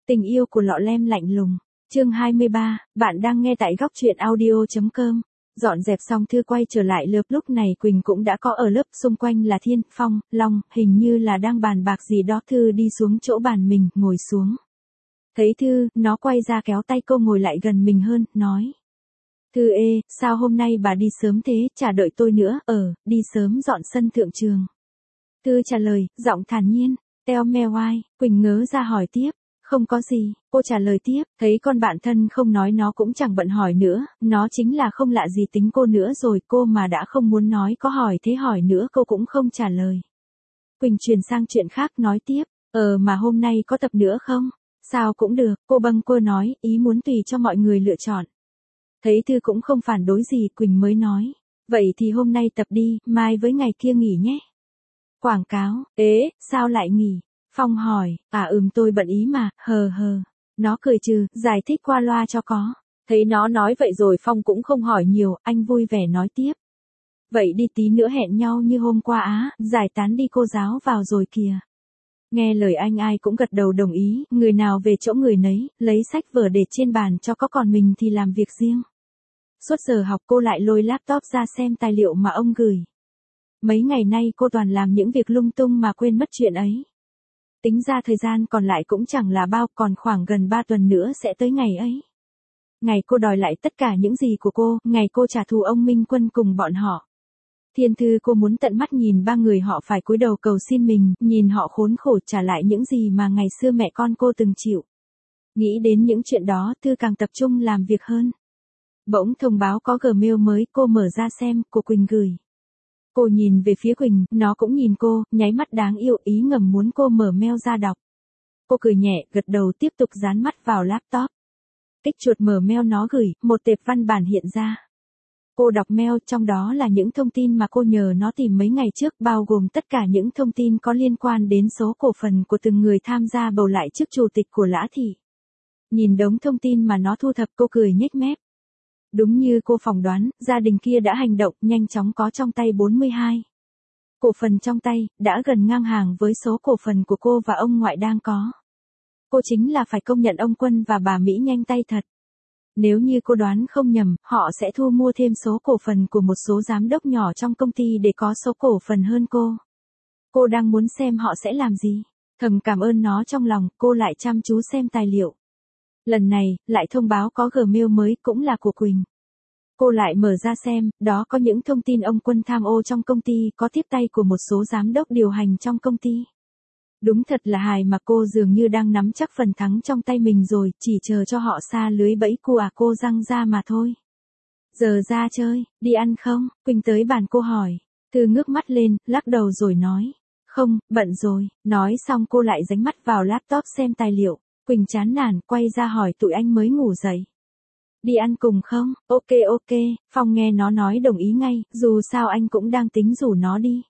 Tình yêu của lọ lem lạnh lùng. Chương 23, bạn đang nghe tại góc truyện audio.com. Dọn dẹp xong Thư quay trở lại lớp, lúc này Quỳnh cũng đã có ở lớp, xung quanh là Thiên, Phong, Long, hình như là đang bàn bạc gì đó. Thư đi xuống chỗ bàn mình, ngồi xuống. Thấy Thư, nó quay ra kéo tay cô ngồi lại gần mình hơn, nói. Thư ê, sao hôm nay bà đi sớm thế, chả đợi tôi nữa, đi sớm dọn sân thượng trường. Thư trả lời, giọng thản nhiên, teo me oai. Quỳnh ngớ ra hỏi tiếp. Không có gì, cô trả lời tiếp, thấy con bạn thân không nói nó cũng chẳng bận hỏi nữa, nó chính là không lạ gì tính cô nữa rồi, cô mà đã không muốn nói có hỏi thế hỏi nữa cô cũng không trả lời. Quỳnh chuyển sang chuyện khác nói tiếp, mà hôm nay có tập nữa không? Sao cũng được, cô bâng quơ nói, ý muốn tùy cho mọi người lựa chọn. Thấy Thư cũng không phản đối gì, Quỳnh mới nói, vậy thì hôm nay tập đi, mai với ngày kia nghỉ nhé. Quảng cáo, sao lại nghỉ? Phong hỏi, tôi bận ý mà, hờ. Nó cười trừ, giải thích qua loa cho có. Thấy nó nói vậy rồi Phong cũng không hỏi nhiều, anh vui vẻ nói tiếp. Vậy đi tí nữa hẹn nhau như hôm qua á, giải tán đi cô giáo vào rồi kìa. Nghe lời anh ai cũng gật đầu đồng ý, người nào về chỗ người nấy, lấy sách vở để trên bàn cho có, còn mình thì làm việc riêng. Suốt giờ học cô lại lôi laptop ra xem tài liệu mà ông gửi. Mấy ngày nay cô toàn làm những việc lung tung mà quên mất chuyện ấy. Tính ra thời gian còn lại cũng chẳng là bao, còn khoảng gần 3 tuần nữa sẽ tới ngày ấy. Ngày cô đòi lại tất cả những gì của cô, ngày cô trả thù ông Minh Quân cùng bọn họ. Thiên Thư cô muốn tận mắt nhìn ba người họ phải cúi đầu cầu xin mình, nhìn họ khốn khổ trả lại những gì mà ngày xưa mẹ con cô từng chịu. Nghĩ đến những chuyện đó, Thư càng tập trung làm việc hơn. Bỗng thông báo có Gmail mới, cô mở ra xem, của Quỳnh gửi. Cô nhìn về phía Quỳnh, nó cũng nhìn cô, nháy mắt đáng yêu, ý ngầm muốn cô mở mail ra đọc. Cô cười nhẹ, gật đầu tiếp tục dán mắt vào laptop. Kích chuột mở mail nó gửi, một tệp văn bản hiện ra. Cô đọc mail, trong đó là những thông tin mà cô nhờ nó tìm mấy ngày trước, bao gồm tất cả những thông tin có liên quan đến số cổ phần của từng người tham gia bầu lại chức chủ tịch của Lã Thị. Nhìn đống thông tin mà nó thu thập cô cười nhếch mép. Đúng như cô phỏng đoán, gia đình kia đã hành động, nhanh chóng có trong tay 42. Cổ phần trong tay, đã gần ngang hàng với số cổ phần của cô và ông ngoại đang có. Cô chính là phải công nhận ông Quân và bà Mỹ nhanh tay thật. Nếu như cô đoán không nhầm, họ sẽ thu mua thêm số cổ phần của một số giám đốc nhỏ trong công ty để có số cổ phần hơn cô. Cô đang muốn xem họ sẽ làm gì. Thầm cảm ơn nó trong lòng, cô lại chăm chú xem tài liệu. Lần này, lại thông báo có Gmail mới, cũng là của Quỳnh. Cô lại mở ra xem, đó có những thông tin ông Quân tham ô trong công ty, có tiếp tay của một số giám đốc điều hành trong công ty. Đúng thật là hài mà cô dường như đang nắm chắc phần thắng trong tay mình rồi, chỉ chờ cho họ sa lưới bẫy cô răng ra mà thôi. Giờ ra chơi, đi ăn không? Quỳnh tới bàn cô hỏi. Thư ngước mắt lên, lắc đầu rồi nói. Không, bận rồi. Nói xong cô lại dánh mắt vào laptop xem tài liệu. Quỳnh chán nản, quay ra hỏi tụi anh mới ngủ dậy. Đi ăn cùng không? Ok, Phong nghe nó nói đồng ý ngay, dù sao anh cũng đang tính rủ nó đi.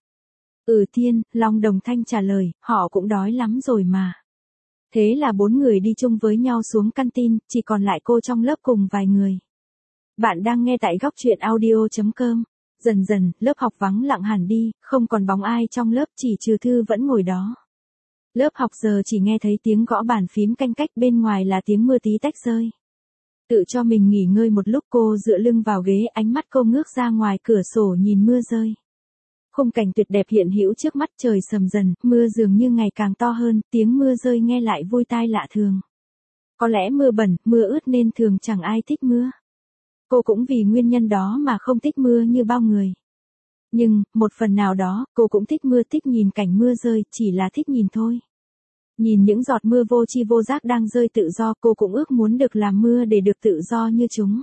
Thiên, Long đồng thanh trả lời, họ cũng đói lắm rồi mà. Thế là 4 người đi chung với nhau xuống canteen, chỉ còn lại cô trong lớp cùng vài người. Bạn đang nghe tại góc truyện audio.com. Dần dần, lớp học vắng lặng hẳn đi, không còn bóng ai trong lớp, chỉ trừ Thư vẫn ngồi đó. Lớp học giờ chỉ nghe thấy tiếng gõ bàn phím canh cách, bên ngoài là tiếng mưa tí tách rơi. Tự cho mình nghỉ ngơi một lúc, cô dựa lưng vào ghế, ánh mắt cô ngước ra ngoài cửa sổ nhìn mưa rơi. Khung cảnh tuyệt đẹp hiện hữu trước mắt, trời sầm dần, mưa dường như ngày càng to hơn, tiếng mưa rơi nghe lại vui tai lạ thường. Có lẽ mưa bẩn, mưa ướt nên thường chẳng ai thích mưa. Cô cũng vì nguyên nhân đó mà không thích mưa như bao người. Nhưng, một phần nào đó, cô cũng thích mưa, thích nhìn cảnh mưa rơi, chỉ là thích nhìn thôi. Nhìn những giọt mưa vô tri vô giác đang rơi tự do, cô cũng ước muốn được làm mưa để được tự do như chúng.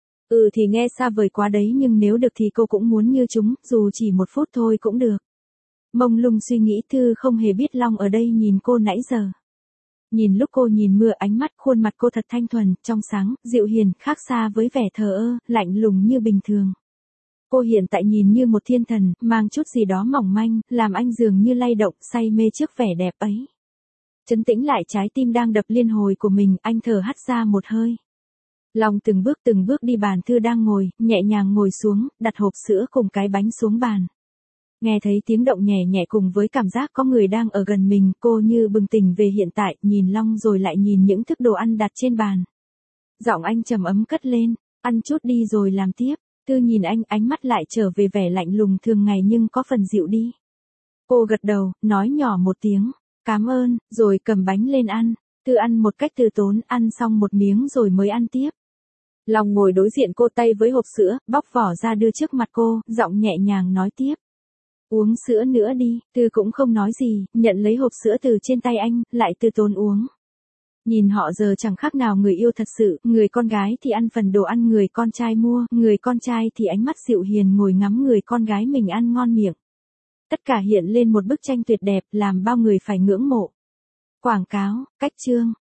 Thì nghe xa vời quá đấy, nhưng nếu được thì cô cũng muốn như chúng, dù chỉ 1 phút thôi cũng được. Mông lung suy nghĩ, Thư không hề biết Long ở đây nhìn cô nãy giờ. Nhìn lúc cô nhìn mưa, ánh mắt, khuôn mặt cô thật thanh thuần, trong sáng, dịu hiền, khác xa với vẻ thờ ơ, lạnh lùng như bình thường. Cô hiện tại nhìn như một thiên thần, mang chút gì đó mỏng manh, làm anh dường như lay động, say mê trước vẻ đẹp ấy. Trấn tĩnh lại trái tim đang đập liên hồi của mình, anh thở hắt ra một hơi. Long từng bước đi bàn Thư đang ngồi, nhẹ nhàng ngồi xuống, đặt hộp sữa cùng cái bánh xuống bàn. Nghe thấy tiếng động nhẹ nhẹ cùng với cảm giác có người đang ở gần mình, cô như bừng tỉnh về hiện tại, nhìn Long rồi lại nhìn những thức đồ ăn đặt trên bàn. Giọng anh trầm ấm cất lên, ăn chút đi rồi làm tiếp. Tư nhìn anh, ánh mắt lại trở về vẻ lạnh lùng thường ngày nhưng có phần dịu đi. Cô gật đầu, nói nhỏ một tiếng, cảm ơn, rồi cầm bánh lên ăn. Tư ăn một cách từ tốn, ăn xong một miếng rồi mới ăn tiếp. Long ngồi đối diện cô, tay với hộp sữa, bóc vỏ ra đưa trước mặt cô, giọng nhẹ nhàng nói tiếp. Uống sữa nữa đi. Tư cũng không nói gì, nhận lấy hộp sữa từ trên tay anh, lại từ tốn uống. Nhìn họ giờ chẳng khác nào người yêu thật sự, người con gái thì ăn phần đồ ăn người con trai mua, người con trai thì ánh mắt dịu hiền ngồi ngắm người con gái mình ăn ngon miệng. Tất cả hiện lên một bức tranh tuyệt đẹp, làm bao người phải ngưỡng mộ. Quảng cáo, cách chương.